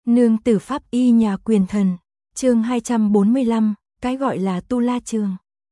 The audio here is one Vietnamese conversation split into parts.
Nương tử pháp y nhà quyền thần, chương 245, cái gọi là tu la trường.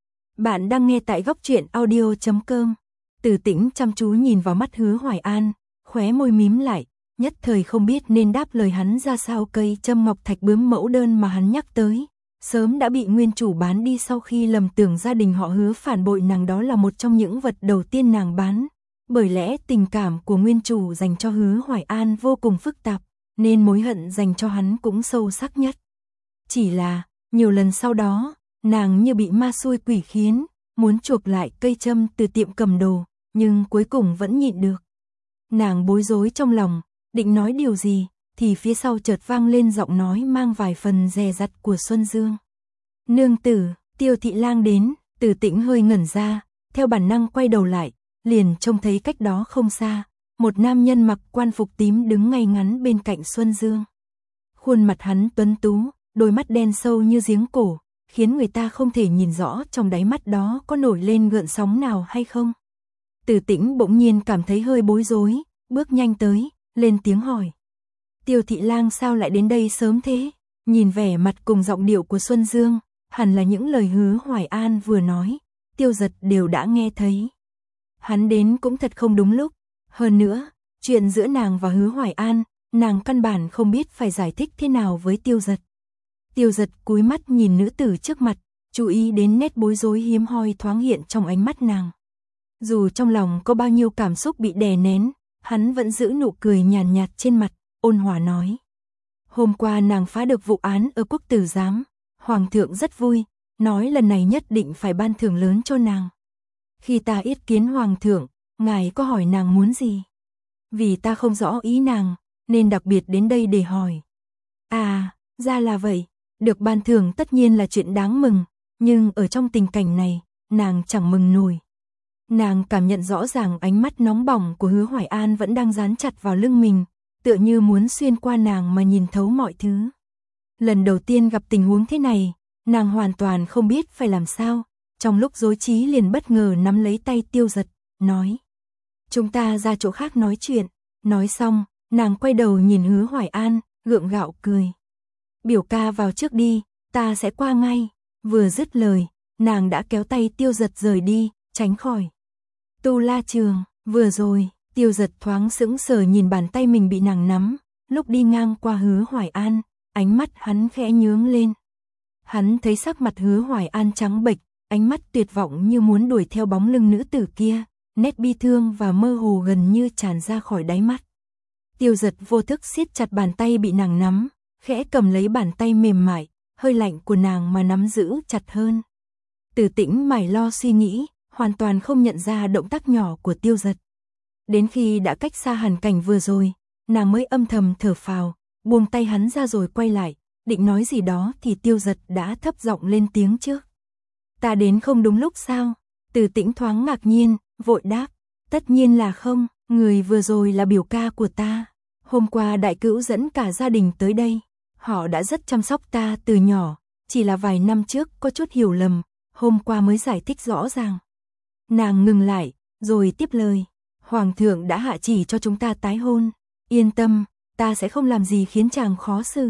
Bạn đang nghe tại góc truyện audio.com. Từ Tĩnh chăm chú nhìn vào mắt Hứa Hoài An, khóe môi mím lại, nhất thời không biết nên đáp lời hắn ra sao. Cây châm ngọc thạch bướm mẫu đơn mà hắn nhắc tới, sớm đã bị nguyên chủ bán đi sau khi lầm tưởng gia đình họ Hứa phản bội nàng, đó là một trong những vật đầu tiên nàng bán. Bởi lẽ tình cảm của nguyên chủ dành cho Hứa Hoài An vô cùng phức tạp, nên mối hận dành cho hắn cũng sâu sắc nhất. Chỉ là, nhiều lần sau đó, nàng như bị ma xui quỷ khiến, muốn chuộc lại cây châm từ tiệm cầm đồ, nhưng cuối cùng vẫn nhịn được. Nàng bối rối trong lòng, định nói điều gì, thì phía sau chợt vang lên giọng nói mang vài phần dè dặt của Xuân Dương. Nương tử, Tiêu thị lang đến. Từ Tĩnh hơi ngẩn ra, theo bản năng quay đầu lại, liền trông thấy cách đó không xa, một nam nhân mặc quan phục tím đứng ngay ngắn bên cạnh Xuân Dương. Khuôn mặt hắn tuấn tú, đôi mắt đen sâu như giếng cổ, khiến người ta không thể nhìn rõ trong đáy mắt đó có nổi lên gợn sóng nào hay không. Từ Tĩnh bỗng nhiên cảm thấy hơi bối rối, bước nhanh tới, lên tiếng hỏi. Tiêu thị lang sao lại đến đây sớm thế? Nhìn vẻ mặt cùng giọng điệu của Xuân Dương, hẳn là những lời Hứa Hoài An vừa nói, Tiêu Giật đều đã nghe thấy. Hắn đến cũng thật không đúng lúc. Hơn nữa, chuyện giữa nàng và Hứa Hoài An, nàng căn bản không biết phải giải thích thế nào với Tiêu Giật. Tiêu Giật cúi mắt nhìn nữ tử trước mặt, chú ý đến nét bối rối hiếm hoi thoáng hiện trong ánh mắt nàng. Dù trong lòng có bao nhiêu cảm xúc bị đè nén, hắn vẫn giữ nụ cười nhàn nhạt trên mặt, ôn hòa nói. Hôm qua nàng phá được vụ án ở Quốc Tử Giám, Hoàng thượng rất vui, nói lần này nhất định phải ban thưởng lớn cho nàng. Khi ta yết kiến Hoàng thượng, ngài có hỏi nàng muốn gì? Vì ta không rõ ý nàng, nên đặc biệt đến đây để hỏi. À, ra là vậy, được ban thưởng tất nhiên là chuyện đáng mừng, nhưng ở trong tình cảnh này, nàng chẳng mừng nổi. Nàng cảm nhận rõ ràng ánh mắt nóng bỏng của Hứa Hoài An vẫn đang dán chặt vào lưng mình, tựa như muốn xuyên qua nàng mà nhìn thấu mọi thứ. Lần đầu tiên gặp tình huống thế này, nàng hoàn toàn không biết phải làm sao, trong lúc rối trí liền bất ngờ nắm lấy tay Tiêu Giật, nói. Chúng ta ra chỗ khác nói chuyện. Nói xong, nàng quay đầu nhìn Hứa Hoài An, gượng gạo cười. Biểu ca vào trước đi, ta sẽ qua ngay. Vừa dứt lời, nàng đã kéo tay Tiêu Giật rời đi, tránh khỏi tu la trường. Vừa rồi, Tiêu Giật thoáng sững sờ nhìn bàn tay mình bị nàng nắm, lúc đi ngang qua Hứa Hoài An, ánh mắt hắn khẽ nhướng lên. Hắn thấy sắc mặt Hứa Hoài An trắng bệch, ánh mắt tuyệt vọng như muốn đuổi theo bóng lưng nữ tử kia, nét bi thương và mơ hồ gần như tràn ra khỏi đáy mắt. Tiêu Giật vô thức siết chặt bàn tay bị nàng nắm, khẽ cầm lấy bàn tay mềm mại, hơi lạnh của nàng mà nắm giữ chặt hơn. Từ Tĩnh mải lo suy nghĩ, hoàn toàn không nhận ra động tác nhỏ của Tiêu Giật. Đến khi đã cách xa hàn cảnh vừa rồi, nàng mới âm thầm thở phào, buông tay hắn ra rồi quay lại, định nói gì đó thì Tiêu Giật đã thấp giọng lên tiếng trước. Ta đến không đúng lúc sao? Từ Tĩnh thoáng ngạc nhiên, vội đáp. Tất nhiên là không, người vừa rồi là biểu ca của ta. Hôm qua đại cữu dẫn cả gia đình tới đây. Họ đã rất chăm sóc ta từ nhỏ, chỉ là vài năm trước có chút hiểu lầm, hôm qua mới giải thích rõ ràng. Nàng ngừng lại, rồi tiếp lời. Hoàng thượng đã hạ chỉ cho chúng ta tái hôn. Yên tâm, ta sẽ không làm gì khiến chàng khó xử.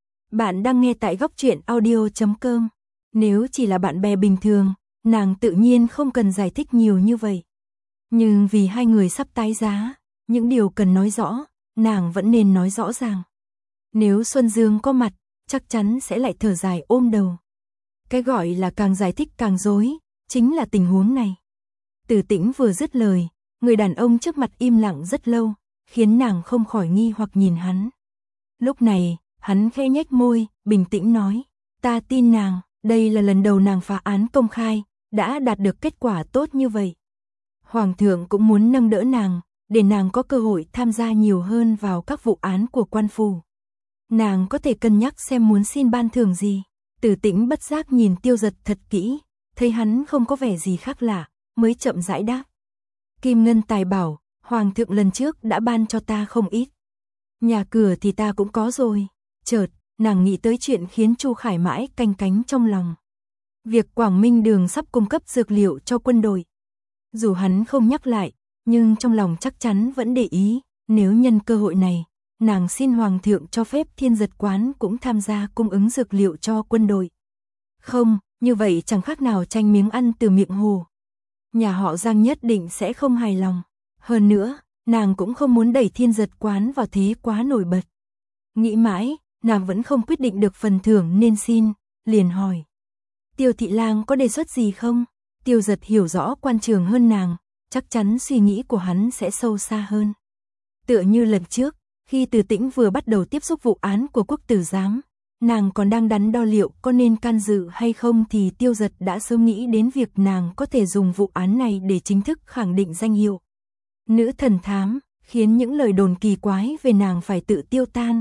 Bạn đang nghe tại góc truyện audio.com. Nếu chỉ là bạn bè bình thường, nàng tự nhiên không cần giải thích nhiều như vậy. Nhưng vì hai người sắp tái giá, những điều cần nói rõ, nàng vẫn nên nói rõ ràng. Nếu Xuân Dương có mặt, chắc chắn sẽ lại thở dài ôm đầu. Cái gọi là càng giải thích càng rối, chính là tình huống này. Từ Tĩnh vừa dứt lời, người đàn ông trước mặt im lặng rất lâu, khiến nàng không khỏi nghi hoặc nhìn hắn. Lúc này, hắn khẽ nhếch môi, bình tĩnh nói, ta tin nàng, đây là lần đầu nàng phá án công khai, đã đạt được kết quả tốt như vậy. Hoàng thượng cũng muốn nâng đỡ nàng, để nàng có cơ hội tham gia nhiều hơn vào các vụ án của quan phủ. Nàng có thể cân nhắc xem muốn xin ban thưởng gì. Từ Tĩnh bất giác nhìn Tiêu Giật thật kỹ, thấy hắn không có vẻ gì khác lạ, mới chậm rãi đáp. Kim ngân tài bảo, Hoàng thượng lần trước đã ban cho ta không ít. Nhà cửa thì ta cũng có rồi. Chợt, nàng nghĩ tới chuyện khiến Chu Khải mãi canh cánh trong lòng. Việc Quảng Minh Đường sắp cung cấp dược liệu cho quân đội. Dù hắn không nhắc lại, nhưng trong lòng chắc chắn vẫn để ý, nếu nhân cơ hội này, nàng xin hoàng thượng cho phép Thiên Giật quán cũng tham gia cung ứng dược liệu cho quân đội. Không, như vậy chẳng khác nào tranh miếng ăn từ miệng hồ. Nhà họ Giang nhất định sẽ không hài lòng. Hơn nữa, nàng cũng không muốn đẩy Thiên Giật quán vào thế quá nổi bật. Nghĩ mãi, nàng vẫn không quyết định được phần thưởng nên xin, liền hỏi. Tiêu thị lang có đề xuất gì không? Tiêu Giật hiểu rõ quan trường hơn nàng, chắc chắn suy nghĩ của hắn sẽ sâu xa hơn. Tựa như lần trước, khi Từ Tĩnh vừa bắt đầu tiếp xúc vụ án của Quốc tử giám, nàng còn đang đắn đo liệu có nên can dự hay không thì Tiêu Giật đã sớm nghĩ đến việc nàng có thể dùng vụ án này để chính thức khẳng định danh hiệu nữ thần thám, khiến những lời đồn kỳ quái về nàng phải tự tiêu tan.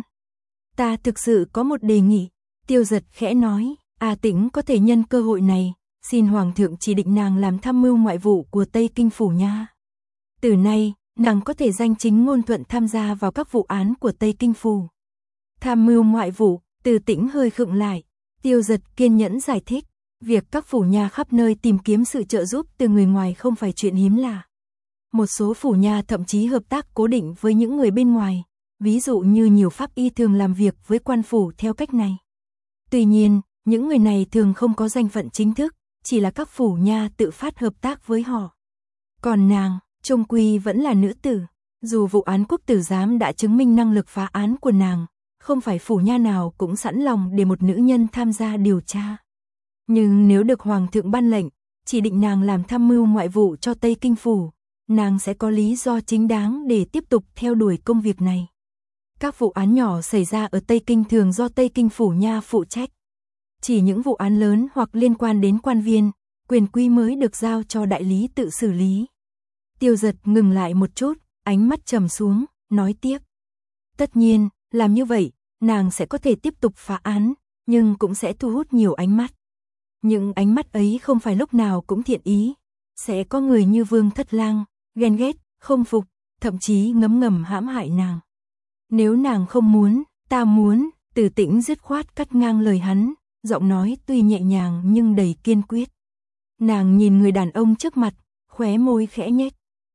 Ta thực sự có một đề nghị, Tiêu Giật khẽ nói, A Tĩnh có thể nhân cơ hội này, xin Hoàng thượng chỉ định nàng làm tham mưu ngoại vụ của Tây Kinh Phủ nha. Từ nay, nàng có thể danh chính ngôn thuận tham gia vào các vụ án của Tây Kinh Phủ. Tham mưu ngoại vụ, Từ Tĩnh hơi khựng lại, Tiêu Giật kiên nhẫn giải thích, việc các phủ nha khắp nơi tìm kiếm sự trợ giúp từ người ngoài không phải chuyện hiếm lạ. Một số phủ nha thậm chí hợp tác cố định với những người bên ngoài, ví dụ như nhiều pháp y thường làm việc với quan phủ theo cách này. Tuy nhiên, những người này thường không có danh phận chính thức, chỉ là các phủ nha tự phát hợp tác với họ. Còn nàng, chung quy vẫn là nữ tử, dù vụ án Quốc tử giám đã chứng minh năng lực phá án của nàng, không phải phủ nha nào cũng sẵn lòng để một nữ nhân tham gia điều tra. Nhưng nếu được Hoàng thượng ban lệnh, chỉ định nàng làm tham mưu ngoại vụ cho Tây Kinh Phủ, nàng sẽ có lý do chính đáng để tiếp tục theo đuổi công việc này. Các vụ án nhỏ xảy ra ở Tây Kinh thường do Tây Kinh Phủ nha phụ trách. Chỉ những vụ án lớn hoặc liên quan đến quan viên, quyền quý mới được giao cho đại lý tự xử lý. Tiêu Giật ngừng lại một chút, ánh mắt trầm xuống, nói tiếp. Tất nhiên, làm như vậy, nàng sẽ có thể tiếp tục phá án, nhưng cũng sẽ thu hút nhiều ánh mắt. Những ánh mắt ấy không phải lúc nào cũng thiện ý. Sẽ có người như Vương Thất Lang, ghen ghét, không phục, thậm chí ngấm ngầm hãm hại nàng. Nếu nàng không muốn, ta muốn, Từ Tĩnh dứt khoát cắt ngang lời hắn, giọng nói tuy nhẹ nhàng nhưng đầy kiên quyết. Nàng nhìn người đàn ông trước mặt, khóe môi khẽ nhếch.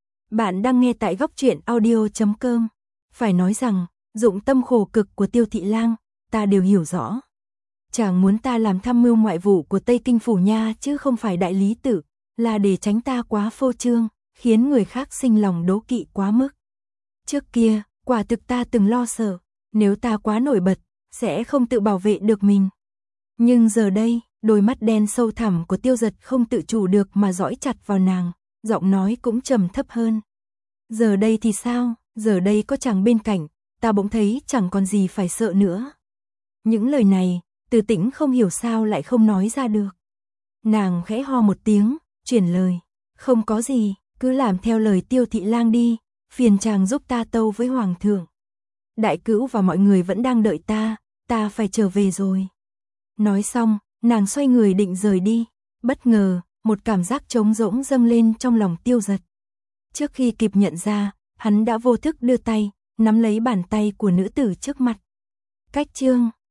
Bạn đang nghe tại Góc Truyện Audio.com. Phải nói rằng, dụng tâm khổ cực của Tiêu thị lang, ta đều hiểu rõ. Chàng muốn ta làm tham mưu ngoại vụ của Tây Kinh Phủ nha chứ không phải đại lý tự, là để tránh ta quá phô trương, khiến người khác sinh lòng đố kỵ quá mức. Trước kia, quả thực ta từng lo sợ, nếu ta quá nổi bật, sẽ không tự bảo vệ được mình. Nhưng giờ đây, đôi mắt đen sâu thẳm của Tiêu Giật không tự chủ được mà dõi chặt vào nàng, giọng nói cũng trầm thấp hơn. Giờ đây thì sao, giờ đây có chàng bên cạnh, ta bỗng thấy chẳng còn gì phải sợ nữa. Những lời này, Từ Tĩnh không hiểu sao lại không nói ra được. Nàng khẽ ho một tiếng, chuyển lời, không có gì, cứ làm theo lời Tiêu thị lang đi, phiền chàng giúp ta tâu với Hoàng thượng. Đại cữu và mọi người vẫn đang đợi ta phải trở về rồi. Nói xong, nàng xoay người định rời đi, bất ngờ, một cảm giác trống rỗng dâng lên trong lòng Tiêu Giật. Trước khi kịp nhận ra, hắn đã vô thức đưa tay, nắm lấy bàn tay của nữ tử trước mặt. Cách chương